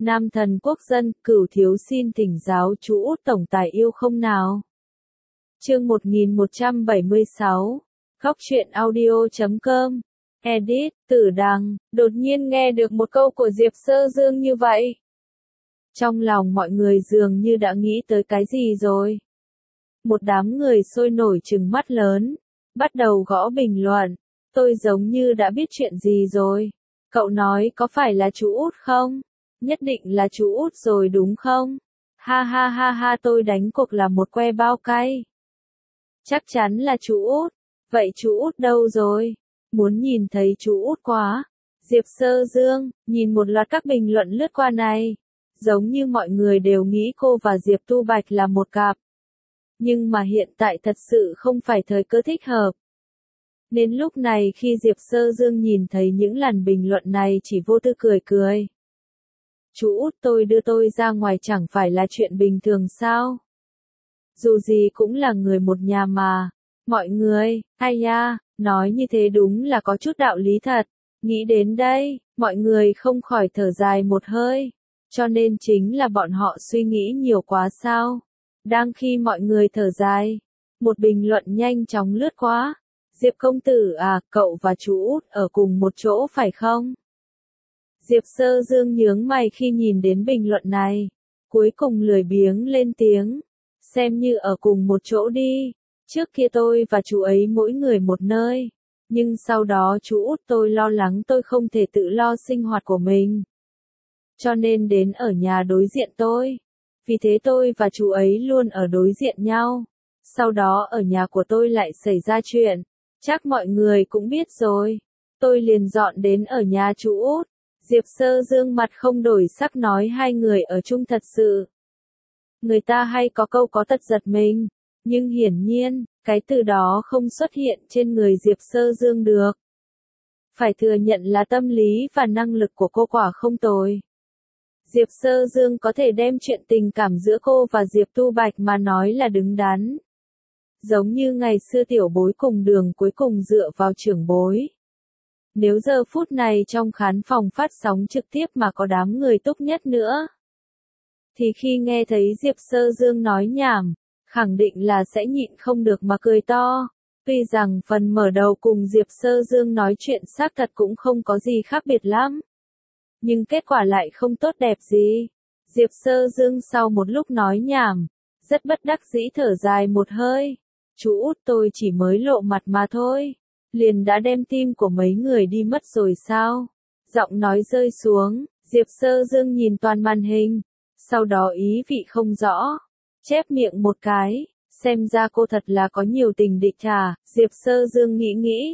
Nam thần quốc dân, Cửu thiếu xin thỉnh giáo chú Út tổng tài yêu không nào. Chương 1176, goctruyện audio.com, edit, Tử Đằng, đột nhiên nghe được một câu của Diệp Sơ Dương như vậy. Trong lòng mọi người dường như đã nghĩ tới cái gì rồi. Một đám người sôi nổi trừng mắt lớn, bắt đầu gõ bình luận, tôi giống như đã biết chuyện gì rồi. Cậu nói có phải là chú Út không? Nhất định là chú Út rồi đúng không? Ha ha ha ha, tôi đánh cuộc là một que bao cay. Chắc chắn là chú Út. Vậy chú Út đâu rồi? Muốn nhìn thấy chú Út quá. Diệp Sơ Dương, nhìn một loạt các bình luận lướt qua này. Giống như mọi người đều nghĩ cô và Diệp Tu Bạch là một cặp. Nhưng mà hiện tại thật sự không phải thời cơ thích hợp. Nên lúc này khi Diệp Sơ Dương nhìn thấy những làn bình luận này chỉ vô tư cười cười. Chú Út tôi đưa tôi ra ngoài chẳng phải là chuyện bình thường sao? Dù gì cũng là người một nhà mà. Mọi người, ai da, nói như thế đúng là có chút đạo lý thật. Nghĩ đến đây, mọi người không khỏi thở dài một hơi. Cho nên chính là bọn họ suy nghĩ nhiều quá sao? Đang khi mọi người thở dài, một bình luận nhanh chóng lướt qua. Diệp công tử à, cậu và chú Út ở cùng một chỗ phải không? Diệp Sơ Dương nhướng mày khi nhìn đến bình luận này. Cuối cùng lười biếng lên tiếng. Xem như ở cùng một chỗ đi. Trước kia tôi và chú ấy mỗi người một nơi. Nhưng sau đó chú Út tôi lo lắng tôi không thể tự lo sinh hoạt của mình. Cho nên đến ở nhà đối diện tôi. Vì thế tôi và chú ấy luôn ở đối diện nhau. Sau đó ở nhà của tôi lại xảy ra chuyện. Chắc mọi người cũng biết rồi. Tôi liền dọn đến ở nhà chú Út. Diệp Sơ Dương mặt không đổi sắc nói hai người ở chung thật sự. Người ta hay có câu có tật giật mình. Nhưng hiển nhiên, cái từ đó không xuất hiện trên người Diệp Sơ Dương được. Phải thừa nhận là tâm lý và năng lực của cô quả không tồi. Diệp Sơ Dương có thể đem chuyện tình cảm giữa cô và Diệp Tu Bạch mà nói là đứng đắn. Giống như ngày xưa tiểu bối cùng đường cuối cùng dựa vào trưởng bối. Nếu giờ phút này trong khán phòng phát sóng trực tiếp mà có đám người Túc Nhất nữa, thì khi nghe thấy Diệp Sơ Dương nói nhảm, khẳng định là sẽ nhịn không được mà cười to. Tuy rằng phần mở đầu cùng Diệp Sơ Dương nói chuyện xác thật cũng không có gì khác biệt lắm. Nhưng kết quả lại không tốt đẹp gì. Diệp Sơ Dương sau một lúc nói nhảm, rất bất đắc dĩ thở dài một hơi. Chú Út tôi chỉ mới lộ mặt mà thôi. Liền đã đem tim của mấy người đi mất rồi sao? Giọng nói rơi xuống, Diệp Sơ Dương nhìn toàn màn hình. Sau đó ý vị không rõ. Chép miệng một cái, xem ra cô thật là có nhiều tình địch à, Diệp Sơ Dương nghĩ nghĩ.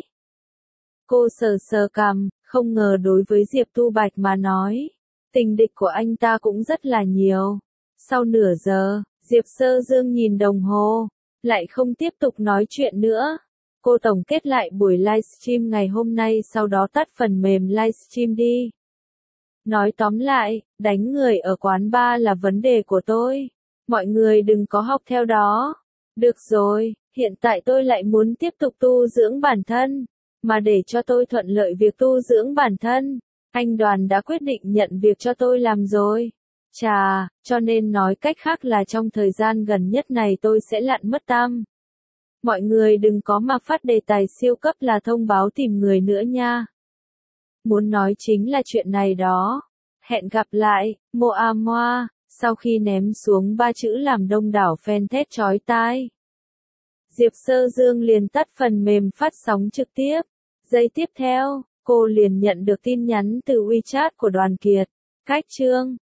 Cô sờ sờ cằm, không ngờ đối với Diệp Tu Bạch mà nói, tình địch của anh ta cũng rất là nhiều. Sau nửa giờ, Diệp Sơ Dương nhìn đồng hồ, lại không tiếp tục nói chuyện nữa. Cô tổng kết lại buổi livestream ngày hôm nay sau đó tắt phần mềm livestream đi. Nói tóm lại, đánh người ở quán bar là vấn đề của tôi. Mọi người đừng có học theo đó. Được rồi, hiện tại tôi lại muốn tiếp tục tu dưỡng bản thân. Mà để cho tôi thuận lợi việc tu dưỡng bản thân, anh Đoàn đã quyết định nhận việc cho tôi làm rồi. Chà, cho nên nói cách khác là trong thời gian gần nhất này tôi sẽ lặn mất tăm. Mọi người đừng có mà phát đề tài siêu cấp là thông báo tìm người nữa nha. Muốn nói chính là chuyện này đó. Hẹn gặp lại, Moa Moa, sau khi ném xuống 3 chữ làm đông đảo fan thét chói tai. Diệp Sơ Dương liền tắt phần mềm phát sóng trực tiếp. Giây tiếp theo, cô liền nhận được tin nhắn từ WeChat của Đoàn Kiệt. Cách chương